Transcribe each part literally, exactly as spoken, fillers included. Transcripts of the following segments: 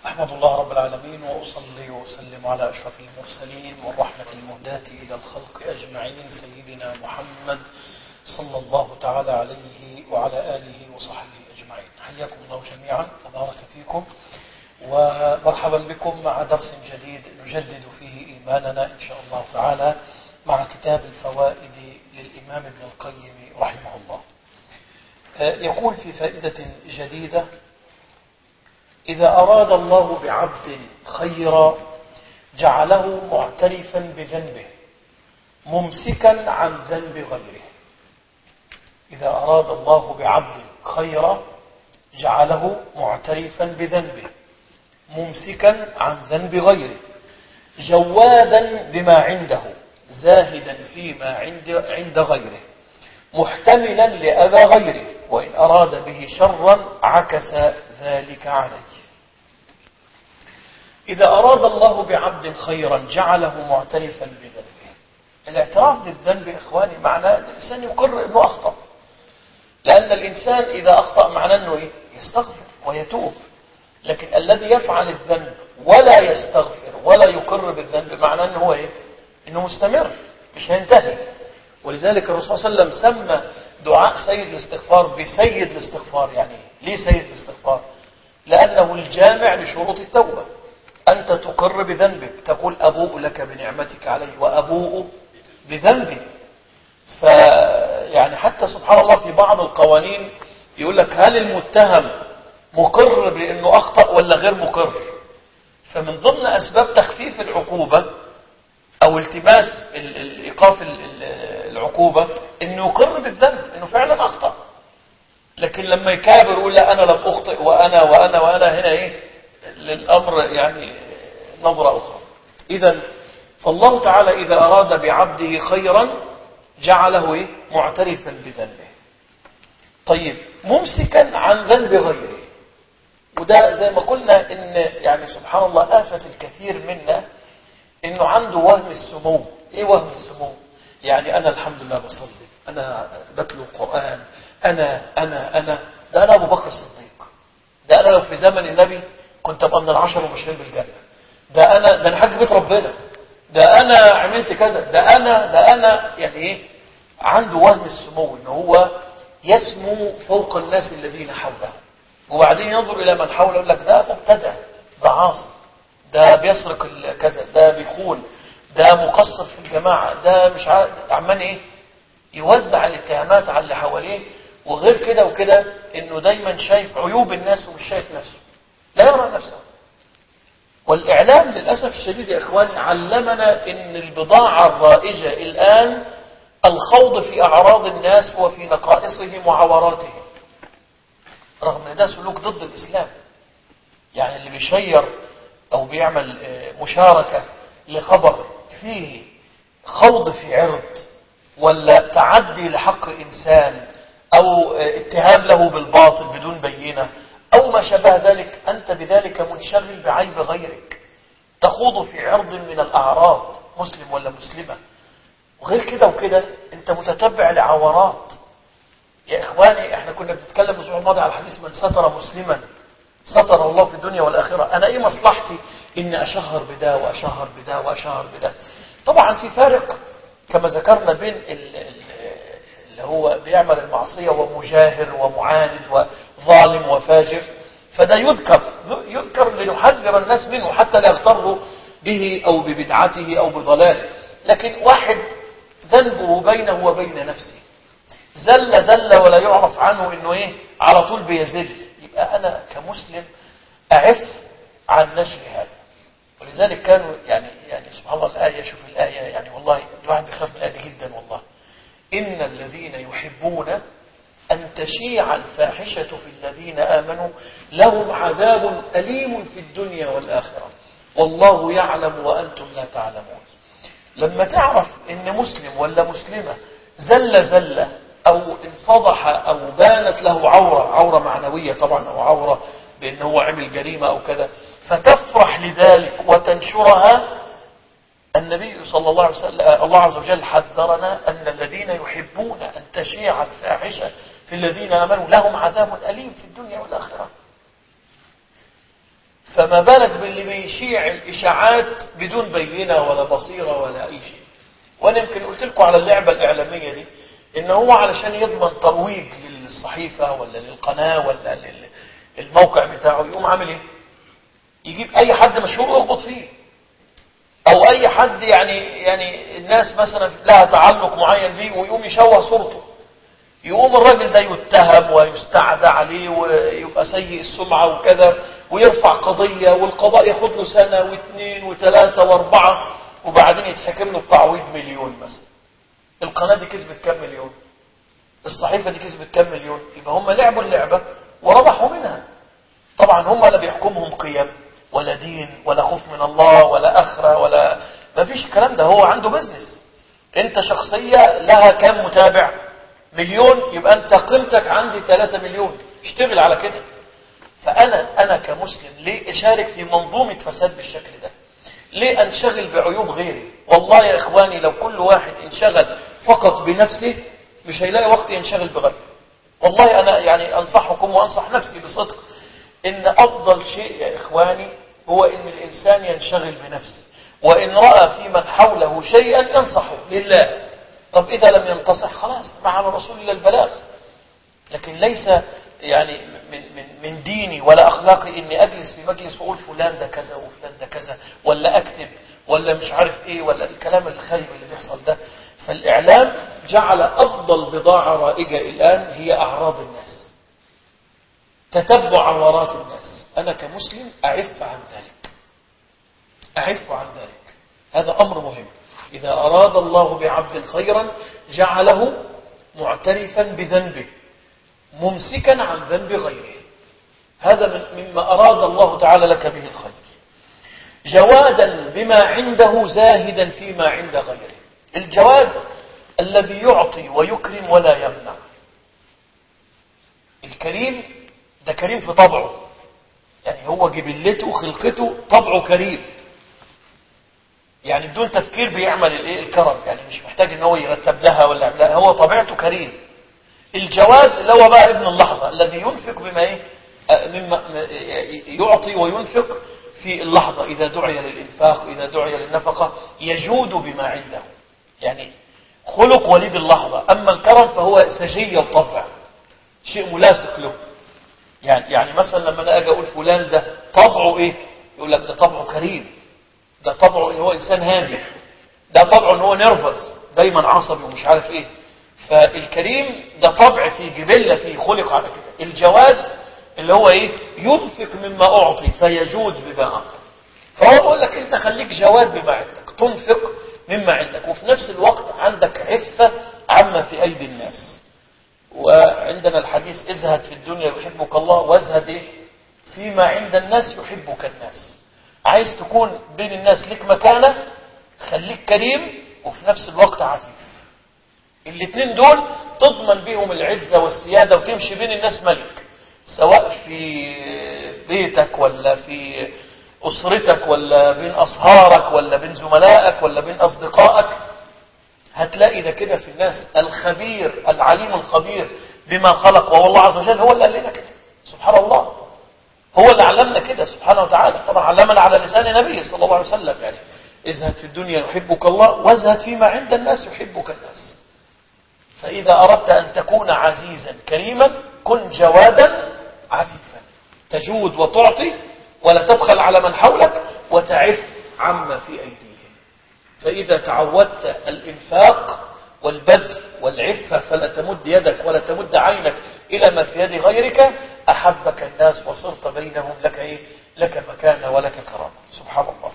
أحمد الله رب العالمين وأصلي وأسلم على أشرف المرسلين والرحمة المهداة إلى الخلق أجمعين سيدنا محمد صلى الله تعالى عليه وعلى آله وصحبه أجمعين. حياكم الله جميعا وبارك فيكم ومرحبا بكم مع درس جديد نجدد فيه إيماننا إن شاء الله تعالى مع كتاب الفوائد للإمام ابن القيم رحمه الله. يقول في فائدة جديدة: إذا أراد الله بعبد خيرا جعله معترفا بذنبه ممسكا عن ذنب غيره. إذا أراد الله بعبد خيرا جعله معترفا بذنبه ممسكا عن ذنب غيره جوادا بما عنده زاهدا فيما عند, عند غيره محتملا لأذى غيره وإن أراد به شرا عكس ذلك عليه. إذا أراد الله بعبد خيرا جعله معترفا بذنبه. الاعتراف بالذنب إخواني معناه أن الإنسان يقر أنه أخطأ، لأن الإنسان إذا أخطأ معناه أنه إيه؟ يستغفر ويتوب. لكن الذي يفعل الذنب ولا يستغفر ولا يقر بالذنب معناه أنه هو إيه؟ أنه مستمر مش هينتهي. ولذلك الرسول صلى الله عليه وسلم سمى دعاء سيد الاستغفار بسيد الاستغفار. يعني ليه سيد الاستغفار؟ لأنه الجامع لشروط التوبة. أنت تقر بذنبك، تقول أبوء لك بنعمتك علي وأبوء بذنبي. فيعني حتى سبحان الله في بعض القوانين يقول لك هل المتهم مقر بأنه أخطأ ولا غير مقر؟ فمن ضمن أسباب تخفيف العقوبة أو التماس إيقاف العقوبة إنه يقر بالذنب إنه فعلا أخطأ. لكن لما يكابر يقول لا أنا لم أخطئ وأنا وأنا وأنا هنا إيه للأمر يعني نظرة أخرى. إذن فالله تعالى إذا أراد بعبده خيرا جعله إيه؟ معترفا بذنبه. طيب ممسكا عن ذنب غيره، وده زي ما قلنا إن يعني سبحان الله آفة الكثير منا إنه عنده وهم السمو. إيه وهم السمو؟ يعني أنا الحمد لله بصلي، أنا بتلو القرآن، أنا أنا أنا ده أنا أبو بكر الصديق، ده أنا لو في زمن النبي كنت أبقى من العشر المبشرين بالجنة، ده أنا ده أنا حاج بيت ربنا، ده أنا عملت كذا، ده أنا ده أنا يعني إيه؟ عنده وهم السمو إنه هو يسمو فوق الناس الذين حوله، وبعدين ينظر إلى من حوله يقول لك ده مبتدع، ده عاصي، ده بيسرق كذا، ده بيخون، ده مقصر في الجماعة، ده مش عمان ايه يوزع الاتهامات على اللي حواليه. وغير كده وكده انه دايما شايف عيوب الناس ومش شايف نفسه، لا يرى نفسه. والاعلام للأسف الشديد يا اخواني علمنا ان البضاعة الرائجة الان الخوض في اعراض الناس وفي نقائصهم وعوراتهم، رغم ان ده سلوك ضد الاسلام. يعني اللي بيشير او بيعمل مشاركة لخبر فيه خوض في عرض ولا تعدي لحق إنسان أو اتهام له بالباطل بدون بينة أو ما شابه ذلك، أنت بذلك منشغل بعيب غيرك، تخوض في عرض من الأعراض مسلم ولا مسلمة. وغير كده وكده أنت متتبع لعورات. يا إخواني احنا كنا بنتكلم الأسبوع الماضي على حديث من ستر مسلما ستر الله في الدنيا والآخرة. أنا إيه مصلحتي إني أشهر بدا وأشهر بدا وأشهر بدا؟ طبعا في فارق كما ذكرنا بين اللي هو بيعمل المعصية ومجاهر ومعاند وظالم وفاجر، فده يذكر يذكر لنحذر الناس منه حتى لا يغتروا به أو ببدعته أو بضلاله. لكن واحد ذنبه بينه وبين نفسه، زل زل ولا يعرف عنه إنه إيه على طول بيزل، يبقى أنا كمسلم أعف عن نشر هذا. ولذلك كانوا يعني يعني سبحان الله الآية، شوف الآية يعني والله الواحد بيخاف من الآية جدا والله. إن الذين يحبون أن تشيع الفاحشة في الذين آمنوا لهم عذاب أليم في الدنيا والآخرة والله يعلم وأنتم لا تعلمون. لما تعرف إن مسلم ولا مسلمة زل زلة أو انفضح أو بانت له عورة عورة معنوية طبعا أو عورة بأنه هو عمل جريمة أو كذا، فتفرح لذلك وتنشرها، النبي صلى الله عليه وسلم الله عز وجل حذرنا أن الذين يحبون أن تشيع الفاحشة في الذين آمنوا لهم عذاب أليم في الدنيا والآخرة. فما بالك باللي بيشيع الإشاعات بدون بينة ولا بصيرة ولا أي شيء. وأنا يمكن قلت لكم على اللعبة الإعلامية دي، إن هو علشان يضمن ترويج للصحيفة ولا للقناة ولا للموقع بتاعه يقوم عامل إيه؟ يجيب أي حد مشهور ويخبط فيه، أو أي حد يعني يعني الناس مثلا لها تعلق معين بيه ويقوم يشوه صورته، يقوم الراجل ده يتهم ويستعدى عليه ويبقى سيء السمعة وكذا، ويرفع قضية والقضاء ياخد له سنة واثنين وثلاثة واربعة، وبعدين يتحكم له بتعويض مليون مثلا. القناة دي كسبت كام مليون؟ الصحيفة دي كسبت كام مليون؟ يبقى هم لعبوا اللعبة وربحوا منها. طبعا هم لا بيحكمهم قيم ولا دين ولا خوف من الله ولا آخرة ولا ما فيش الكلام ده. هو عنده بزنس. انت شخصية لها كام متابع؟ مليون، يبقى انت قيمتك عندي ثلاثة مليون، اشتغل على كده. فانا انا كمسلم ليه اشارك في منظومة فساد بالشكل ده؟ ليه انشغل بعيوب غيري؟ والله يا اخواني لو كل واحد انشغل فقط بنفسه مش هيلاقي وقت ينشغل بغيره. والله انا يعني انصحكم وانصح نفسي بصدق ان افضل شيء يا اخواني هو ان الانسان ينشغل بنفسه، وان رأى في من حوله شيئا ينصحه لله. طب إذا لم ينتصح خلاص ما على الرسول إلا البلاغ. لكن ليس يعني من, من, من ديني ولا أخلاقي إني أجلس في مجلس وأقول فلان ده كذا وفلان ده كذا، ولا أكتب ولا مش عارف إيه، ولا الكلام الخايب اللي بيحصل ده. فالإعلام جعل أفضل بضاعة رائجة الآن هي أعراض الناس، تتبع عورات الناس. أنا كمسلم أعف عن ذلك، أعف عن ذلك. هذا أمر مهم. إذا أراد الله بعبد خيرا جعله معترفا بذنبه ممسكا عن ذنب غيره. هذا من مما أراد الله تعالى لك به الخير. جوادا بما عنده زاهدا فيما عند غيره. الجواد الذي يعطي ويكرم ولا يمنع. الكريم ده كريم في طبعه، يعني هو جبلته خلقته طبعه كريم، يعني بدون تفكير بيعمل الايه الكرم، يعني مش محتاج ان هو يرتب لها ولا يعملها، هو طبيعته كريم. الجواد اللي هو بقى ابن اللحظة الذي ينفق بما ايه مما يعطي وينفق في اللحظة، اذا دعي للانفاق اذا دعي للنفقة يجود بما عنده، يعني خلق وليد اللحظة. اما الكرم فهو سجية الطبع، شيء ملاصق له. يعني يعني مثلا لما انا اجي اقول فلان ده طبعه ايه، يقول لك ده طبعه كريم، ده طبعه ان هو انسان هادي، ده طبعه ان هو نرفز دايما عصبي ومش عارف ايه. فالكريم ده طبع في جبلة فيه خلق على كده. الجواد اللي هو ايه ينفق مما اعطي فيجود بما اعطي. فهو بيقول لك انت خليك جواد بما عندك، تنفق مما عندك، وفي نفس الوقت عندك عفة عما في ايدي الناس. وعندنا الحديث ازهد في الدنيا يحبك الله، وازهد ايه فيما عند الناس يحبك الناس. عايز تكون بين الناس لك مكانة، خليك كريم وفي نفس الوقت عفيف. الاثنين دول تضمن بيهم العزة والسيادة وتمشي بين الناس ملك، سواء في بيتك ولا في أسرتك ولا بين أصهارك ولا بين زملائك ولا بين أصدقائك. هتلاقي ده كده في الناس. الخبير العليم الخبير بما خلق، وهو الله عز وجل هو اللي قال لنا كده سبحان الله، هو اللي علمنا كده سبحانه وتعالى. طبعا علمنا على لسان نبيه صلى الله عليه وسلم، يعني ازهد في الدنيا يحبك الله وازهد فيما عند الناس يحبك الناس. فإذا أردت أن تكون عزيزا كريما كن جوادا عفيفا، تجود وتعطي ولا تبخل على من حولك وتعف عما في أيديهم. فإذا تعودت الإنفاق والبذل والعفة فلا تمد يدك ولا تمد عينك إلى ما في يد غيرك، أحبك الناس وصرت بينهم لك إيه؟ لك مكانة ولك كرامة. سبحان الله.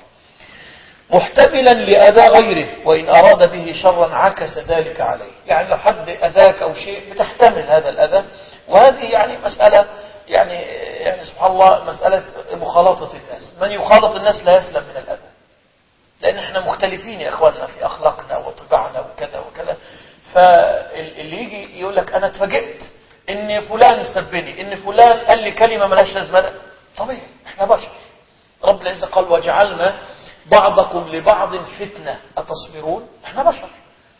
محتملا لأذى غيره، وإن أراد به شرا عكس ذلك عليه. يعني لو حد أذاك أو شيء بتحتمل هذا الأذى، وهذه يعني مسألة يعني يعني سبحان الله مسألة مخالطة الناس. من يخالط الناس لا يسلم من الأذى، لأن احنا مختلفين يا إخواننا في أخلاقنا وطباعنا وكذا وكذا. فاللي يجي يقول لك أنا اتفاجئت إن فلان سبني، إن فلان قال لي كلمة ملاش لازمة. طبيعي احنا بشر. رب العزة قال وجعلنا بعضكم لبعض فتنة أتصبرون. احنا بشر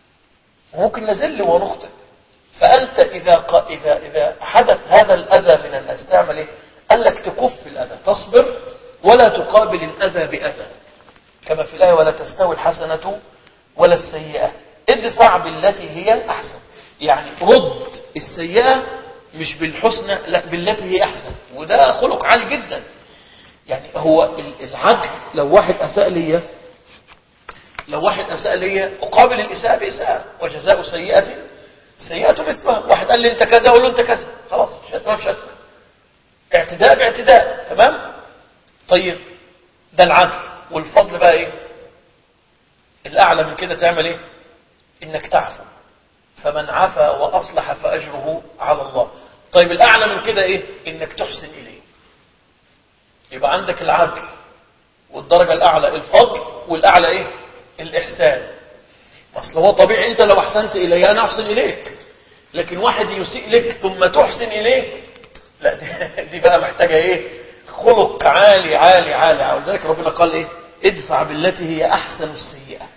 وممكن نزل ونخطئ. فأنت إذا ق... إذا إذا حدث هذا الأذى من الناس تعمل إيه؟ قال لك تكف الأذى، تصبر ولا تقابل الأذى بأذى، كما في الآية ولا تستوي الحسنة ولا السيئة، ادفع بالتي هي أحسن. يعني رد السيئة مش بالحسنى، لا بالتي هي أحسن، وده خلق عالي جدا. يعني هو العدل، لو واحد أساء لي لو واحد أساء لي أقابل الإساءة بإساءة، وجزاء سيئة سيئة مثلها. واحد قال لي أنت كذا، أقول له أنت كذا، خلاص شتمة بشتمة، اعتداء باعتداء، تمام. طيب ده العدل. والفضل بقى إيه؟ الأعلى من كده تعمل إيه؟ إنك تعفو، فمن عفا وأصلح فأجره على الله. طيب الأعلى من كده إيه؟ إنك تحسن إليه. يبقى عندك العدل، والدرجة الأعلى الفضل، والأعلى إيه؟ الإحسان. أصل هو طبيعي أنت لو أحسنت إليه أنا أحسن إليك، لكن واحد يسيء لك ثم تحسن إليه، لا دي, دي بقى محتاجة إيه؟ خلق عالي عالي عالي. ولذلك ربنا قال إيه؟ ادفع بالتي هي أحسن السيئة.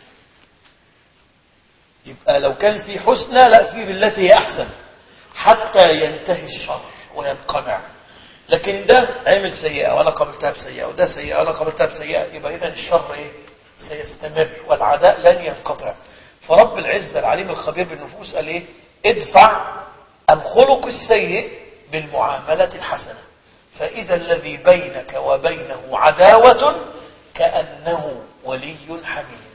يبقى لو كان في حسنى، لا في بالتي هي أحسن حتى ينتهي الشر وينقمع. لكن ده عمل سيئة وأنا قبلتها بسيئة، وده سيئة وأنا قبلتها بسيئة، يبقى إذن الشر إيه؟ سيستمر والعداء لن ينقطع. فرب العزة العليم الخبير بالنفوس قال إيه؟ ادفع الخلق السيء بالمعاملة الحسنة، فإذا الذي بينك وبينه عداوة كأنه ولي حميم.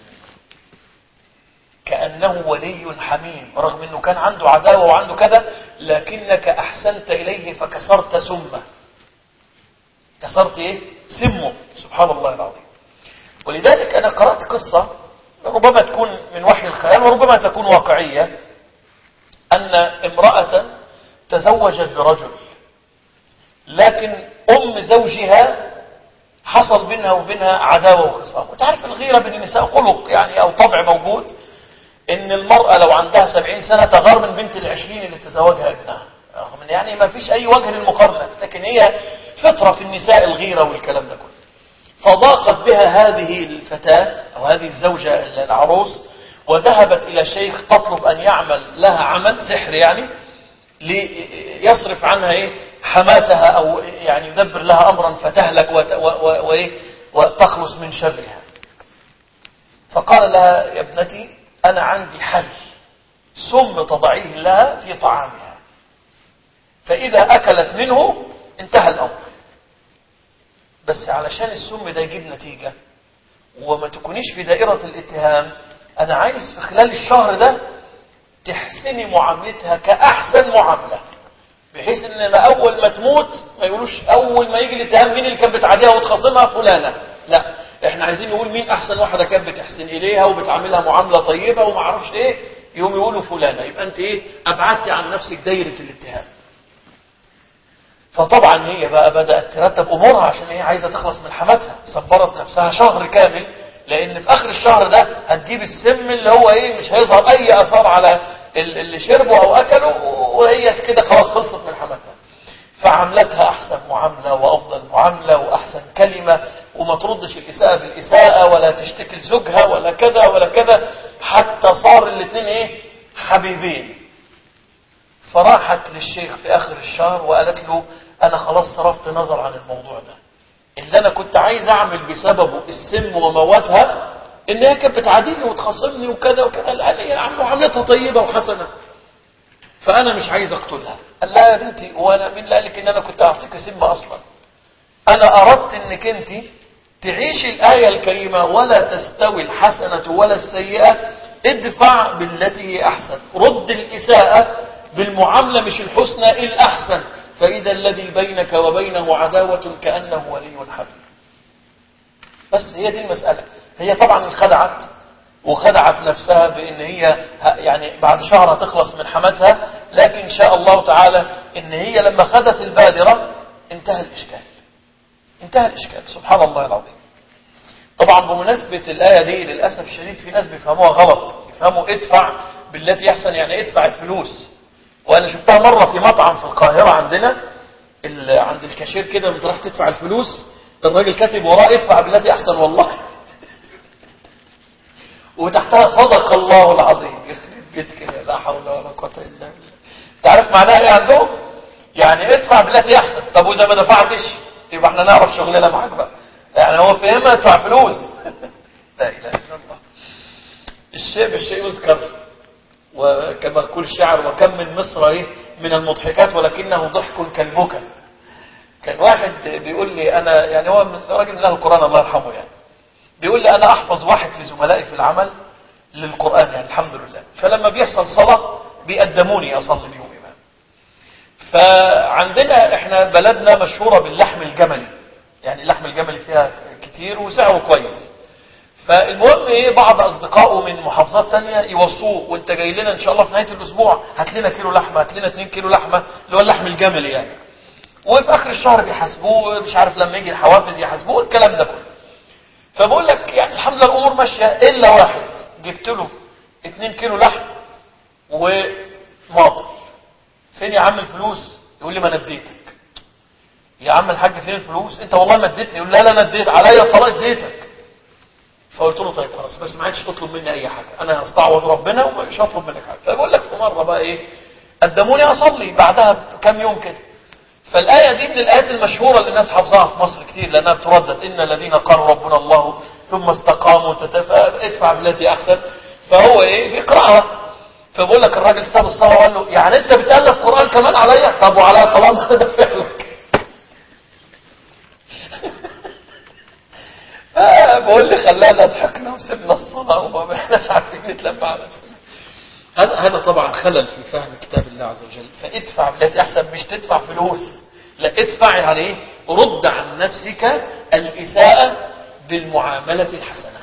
كأنه ولي حميم، رغم أنه كان عنده عداوة وعنده كذا، لكنك أحسنت إليه فكسرت سمه. كسرت إيه؟ سمه، سبحان الله العظيم. ولذلك أنا قرأت قصة ربما تكون من وحي الخيال وربما تكون واقعية، أن امرأة تزوجت برجل، لكن أم زوجها حصل بينها وبينها عداوة وخصام. وتعرف الغيرة بين النساء خلق يعني أو طبع موجود، إن المرأة لو عندها سبعين سنة تغار من بنت العشرين اللي تزوجها ابنها، رغم إن يعني ما فيش أي وجه للمقارنة، لكن هي فطرة في النساء الغيرة والكلام ده كله. فضاقت بها هذه الفتاة أو هذه الزوجة العروس، وذهبت إلى شيخ تطلب أن يعمل لها عمل سحر، يعني ليصرف عنها إيه؟ حماتها، أو يعني يدبر لها أمرا فتهلك وتخلص من شرها. فقال لها يا ابنتي أنا عندي حل، سم تضعيه لها في طعامها، فإذا أكلت منه انتهى الأمر. بس علشان السم ده يجيب نتيجة وما تكونيش في دائرة الاتهام، أنا عايز في خلال الشهر ده تحسني معاملتها كأحسن معاملة، بحيث ان ما أول ما تموت ما يقولوش أول ما يجي الاتهام مين اللي كانت بتعاديها وتخاصمها فلانة، لا احنا عايزين نقول مين أحسن واحدة كانت بتحسن إليها وبتعاملها معاملة طيبة وما عرفش ايه، يوم يقولوا فلانة، يبقى انت ايه؟ أبعدتي عن نفسك دايرة الاتهام. فطبعا هي بقى بدأت ترتب أمورها عشان هي عايزة تخلص من حماتها، صبرت نفسها شهر كامل، لأن في آخر الشهر ده هتجيب السم اللي هو إيه؟ مش هيظهر أي أثار على اللي شربه أو أكله، وهي كده خلاص خلصت من حماتها. فعملتها أحسن معاملة وأفضل معاملة وأحسن كلمة، وما تردش الإساءة بالإساءة ولا تشتكي لزوجها ولا كذا ولا كذا، حتى صار الاثنين إيه؟ حبيبين. فراحت للشيخ في آخر الشهر وقالت له أنا خلاص صرفت نظر عن الموضوع ده، اللي أنا كنت عايز أعمل بسببه السم وموتها إن هي كانت بتعاديني وتخاصمني وكذا وكذا، قال لي معاملتها طيبة وحسنة، فأنا مش عايز أقتلها. قال لها يا بنتي وأنا مين اللي قال لك إن أنا كنت أعطيك سم أصلا؟ أنا أردت إنك أنت تعيش الآية الكريمة ولا تستوي الحسنة ولا السيئة، ادفع بالتي هي أحسن، رد الإساءة بالمعاملة مش الحسنى الأحسن، فإذا الذي بينك وبينه عداوة كأنه ولي حميم. بس هي دي المسألة. هي طبعا انخدعت وخدعت نفسها بأن هي يعني بعد شهر هتخلص من حماتها، لكن إن شاء الله تعالى إن هي لما خدت البادرة انتهى الإشكال، انتهى الإشكال، سبحان الله العظيم. طبعا بمناسبة الآية دي للأسف الشديد في ناس بيفهموها غلط، يفهموا ادفع بالتي يحسن يعني ادفع الفلوس. وأنا شفتها مرة في مطعم في القاهرة عندنا، عند الكاشير كده لما راح تدفع الفلوس الراجل كاتب وراه ادفع بالتي أحسن والله وتحتها صدق الله العظيم. يخرب بيت كده، لا حول ولا قوة إلا بالله. تعرف معناها ايه عندهم؟ يعني ادفع بالتي أحسن. طب وإذا ما دفعتش يبقى احنا نعرف شغلنا معاك بقى، يعني هو فهمها ادفع فلوس. لا اله الا الله. الشيء بالشيء يذكر، وكما يقول الشاعر وكم من مصر ايه من المضحكات ولكنه ضحك كالبكا. كان واحد بيقول لي انا، يعني هو من راجل من اهل القران الله يرحمه، يعني بيقول لي انا احفظ واحد في زملائي في العمل للقران يعني الحمد لله، فلما بيحصل صلاه بيقدموني اصلي بيهم امام. فعندنا احنا بلدنا مشهوره باللحم الجملي، يعني اللحم الجملي فيها كتير وسعره كويس. فالمهم ايه، بعض اصدقائه من محافظات تانية يوصوه وانت جاي لنا ان شاء الله في نهايه الاسبوع هات لنا كيلو لحمه، هات لنا اتنين كيلو لحمه، اللي هو اللحم الجملي يعني. وفي اخر الشهر بيحاسبوه، مش عارف لما يجي الحوافز يحاسبوه الكلام ده كله. فبقول لك يعني الحمد لله الامور ماشيه، الا واحد جبت له اتنين كيلو لحم وماطر. فين يا عم الفلوس؟ يقول لي ما انا اديتك. يا عم الحاج فين الفلوس؟ انت والله ما اديتني. يقول لا لا انا اديت عليا الطلاق اديتك. فقلت له طيب خلاص، بس ما عادش تطلب مني اي حاجه، انا هستعوض ربنا ومش هطلب منك حاجه. فبقول لك في مره بقى ايه، قدموني اصلي بعدها بكام يوم كده. فالايه دي من الايات المشهوره اللي الناس حافظاها في مصر كتير لانها بتردد، ان الذين قالوا ربنا الله ثم استقاموا تتفا ادفع بالتي احسن. فهو ايه بيقراها. فبقول لك الراجل ساب الصلاه وقال له يعني انت بتالف قران كمان عليا؟ طب وعلى طالما ده فعلك. بقول لي خلانا ضحكنا وسبنا الصلاه وما احناش عارفين نتلم على نفسنا. هذا هذا طبعا خلل في فهم كتاب الله عز وجل. فادفع بالتي احسن، مش تدفع فلوس، لا ادفع يعني ايه، رد عن نفسك الاساءه بالمعامله الحسنه.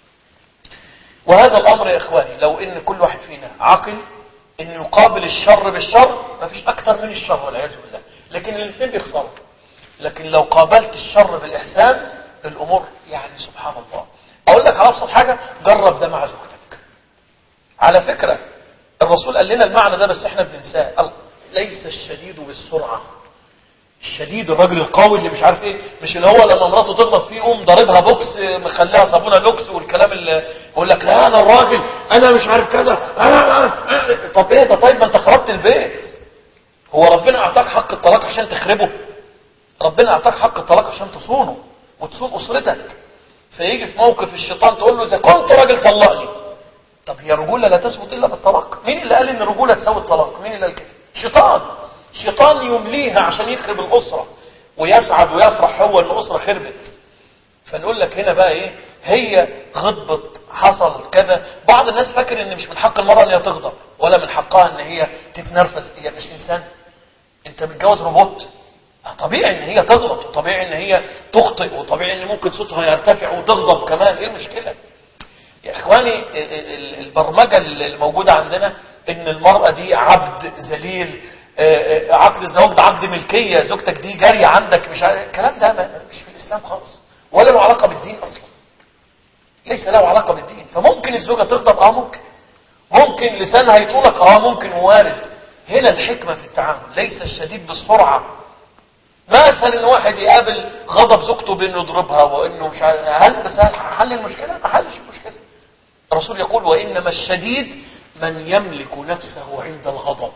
وهذا الامر يا اخواني لو ان كل واحد فينا عقل ان يقابل الشر بالشر، ما فيش اكتر من الشر والعياذ بالله، لكن الاثنين بيخسروا. لكن لو قابلت الشر بالاحسان الامور يعني سبحان الله. اقول لك على ابسط حاجه، جرب ده مع زوجتك. على فكره الرسول قال لنا المعنى ده بس احنا بننساه. ليس الشديد بالسرعه، الشديد الراجل القوي اللي مش عارف ايه، مش اللي هو لما مراته تغلط فيه يقوم ضاربها بوكس مخليها صابونه لوكس والكلام اللي يقول لك لا انا الراجل انا مش عارف كذا أنا أنا. طب ايه ده؟ طيب ما انت خربت البيت. هو ربنا اعطاك حق الطلاق عشان تخربه؟ ربنا اعطاك حق الطلاق عشان تصونه وتصون اسرتك. فيجي في موقف الشيطان تقول له اذا كنت راجل طلقني. طب هي الرجوله لا تثبت الا بالطلاق؟ مين اللي قال ان الرجوله تساوي الطلاق؟ مين اللي قال كده؟ الشيطان. الشيطان يمليها عشان يخرب الاسره ويسعد ويفرح هو ان الاسره خربت. فنقول لك هنا بقى ايه، هي غضبت حصل كذا. بعض الناس فاكر ان مش من حق المراه ان هي تغضب ولا من حقها ان هي تتنرفز. هي مش انسان، انت متجوز روبوت. طبيعي ان هي تغلط وطبيعي ان هي تخطئ وطبيعي ان ممكن صوتها يرتفع وتغضب كمان. ايه المشكله يا اخواني؟ البرمجه الموجوده عندنا ان المراه دي عبد ذليل، عقد الزواج ده عقد ملكيه، زوجتك دي جاريه عندك، مش الكلام ده مش في الاسلام خالص ولا له علاقه بالدين اصلا. ليس له علاقه بالدين. فممكن الزوجه تغضب، اه ممكن، ممكن لسانها يطولك، اه ممكن وارد. هنا الحكمه في التعامل. ليس الشديد بالسرعه. ما اسهل ان واحد يقابل غضب زوجته بانه يضربها وانه مش عارف. هل بس هل حل المشكله؟ ما حلش المشكله. الرسول يقول وانما الشديد من يملك نفسه عند الغضب.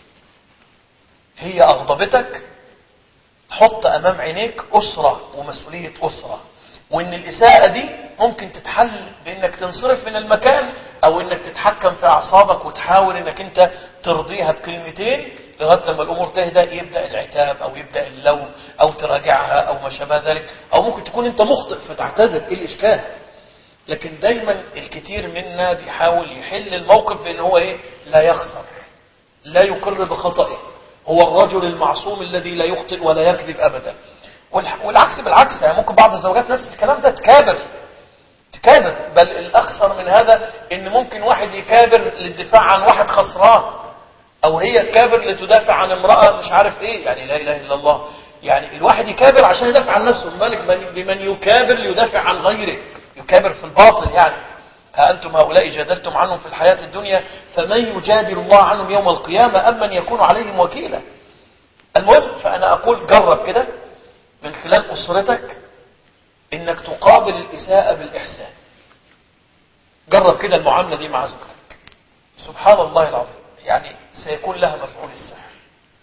هي اغضبتك، حط امام عينيك اسره ومسؤوليه اسره، وان الاساءه دي ممكن تتحل بانك تنصرف من المكان او انك تتحكم في اعصابك وتحاول انك انت ترضيها بكلمتين لغايه لما الامور تهدى، يبدا العتاب او يبدا اللوم او تراجعها او ما شابه ذلك. او ممكن تكون انت مخطئ فتعتذر، ايه الاشكال؟ لكن دايما الكثير منا بيحاول يحل الموقف بان هو ايه، لا يخسر، لا يقر بخطئه. هو الرجل المعصوم الذي لا يخطئ ولا يكذب ابدا. والعكس بالعكس، يعني ممكن بعض الزوجات نفس الكلام ده تكابر تكابر بل الاخسر من هذا ان ممكن واحد يكابر للدفاع عن واحد خسران، او هي تكابر لتدافع عن امرأة مش عارف ايه. يعني لا اله الا الله. يعني الواحد يكابر عشان يدافع عن نفسه، مالك بمن يكابر ليدافع عن غيره، يكابر في الباطل. يعني ها أنتم هؤلاء جادلتم عنهم في الحياة الدنيا فمن يجادل الله عنهم يوم القيامة أم من يكون عليهم وكيلا. المهم، فأنا أقول جرب كده من خلال أسرتك إنك تقابل الإساءة بالإحسان. جرب كده المعاملة دي مع زوجتك، سبحان الله العظيم، يعني سيكون لها مفعول السحر،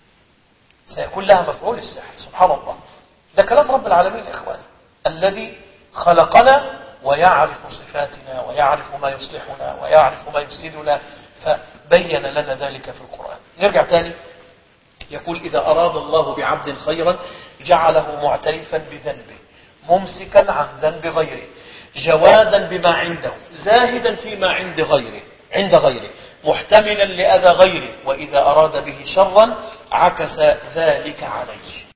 سيكون لها مفعول السحر. سبحان الله. ده كلام رب العالمين يا إخواني، الذي خلقنا ويعرف صفاتنا ويعرف ما يصلحنا ويعرف ما يفسدنا، فبين لنا ذلك في القرآن. نرجع تاني، يقول إذا أراد الله بعبد خيرا جعله معترفا بذنبه، ممسكا عن ذنب غيره، جوادا بما عنده، زاهدا فيما عند غيره عند غيره، محتملا لأذى غيره، وإذا أراد به شرا عكس ذلك عليه.